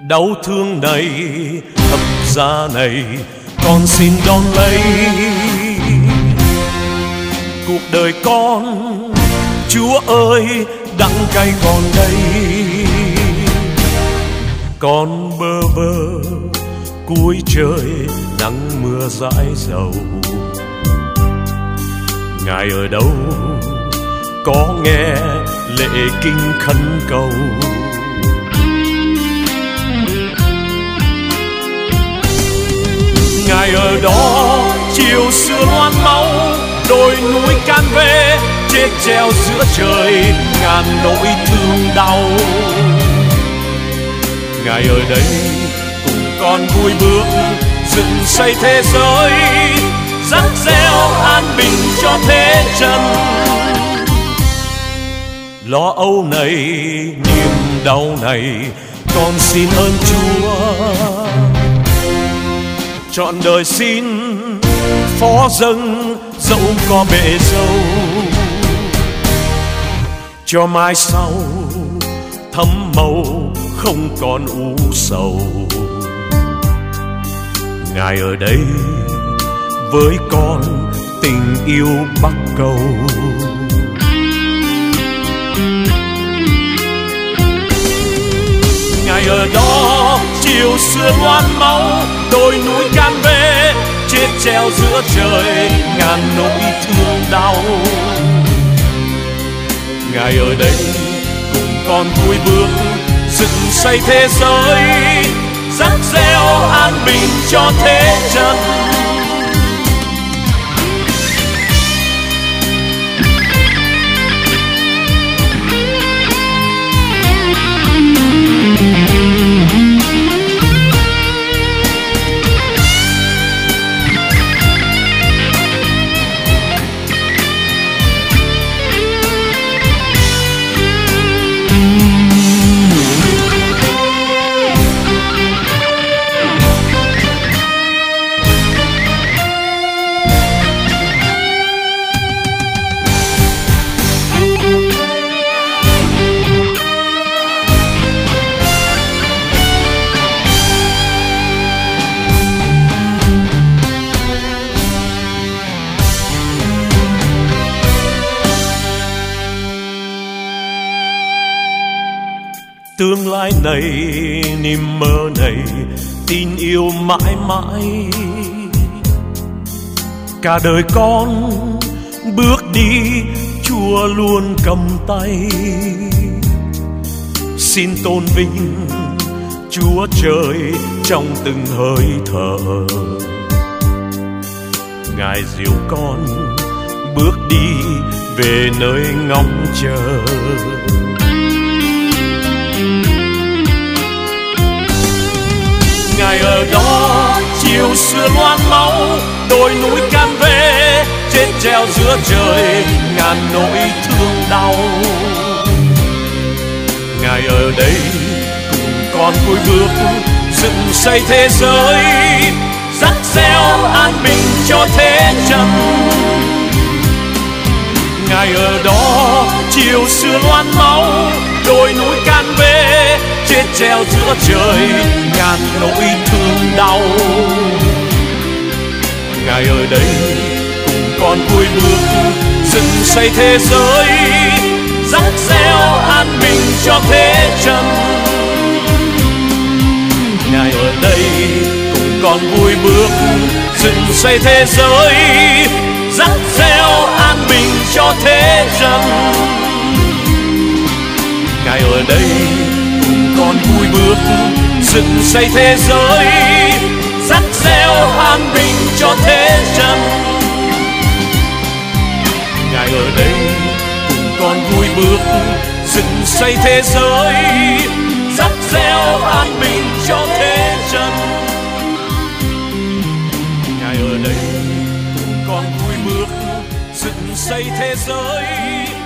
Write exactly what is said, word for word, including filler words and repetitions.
đau thương này, thập giá này con xin đón lấy. Cuộc đời con, Chúa ơi, đắng cay còn đây. Con bơ vơ cuối trời nắng mưa dãi dầu. Ngài ở đâu có nghe lệ kinh khấn cầu. Ngài ở đó chiều xưa loan máu, đồi núi can về chết treo giữa trời ngàn nỗi thương đau. Ngài ở đây cùng con vui bước dựng xây thế giới, dắt gieo an bình cho thế chân. Lo âu này, niềm đau này, con xin ơn Chúa. Trọn đời xin phó dâng dẫu có bể dâu, cho mai sau thấm màu không còn u sầu. Ngài ở đây với con tình yêu Bắc Cầu. Ngài ở đó chiều xưa loan máu, đồi núi can về chết treo giữa trời ngàn nỗi thương đau. Ngài ở đây cùng con vui bước dựng xây thế giới, dắt gieo an bình cho thế chân. Tương lai này, niềm mơ này, tin yêu mãi mãi. Cả đời con bước đi, Chúa luôn cầm tay. Xin tôn vinh Chúa trời trong từng hơi thở. Ngài dìu con bước đi về nơi ngóng chờ. Ngài ở đó chiều xưa loan máu, đồi núi can về chết treo giữa trời ngàn nỗi thương đau. Ngài ở đây cùng con vui bước dựng xây thế giới, dắt gieo an bình cho thế chân. Ngài ở đó chiều xưa loan máu, đồi núi can về chết treo giữa trời ngàn nỗi thương đau. Ngài ở đây cùng con vui bước dựng xây thế giới, dắt gieo an bình cho thế chân. Ngài ở đây cùng con vui bước dựng xây thế giới, dắt gieo an bình cho thế chân. Ngài ở đây cùng con vui bước dựng xây thế giới, dắt gieo an bình cho thế chân. Ngài ở đây cùng con vui bước dựng xây thế giới, dắt gieo an bình cho thế chân. Ngài ở đây cùng con vui bước dựng xây thế giới,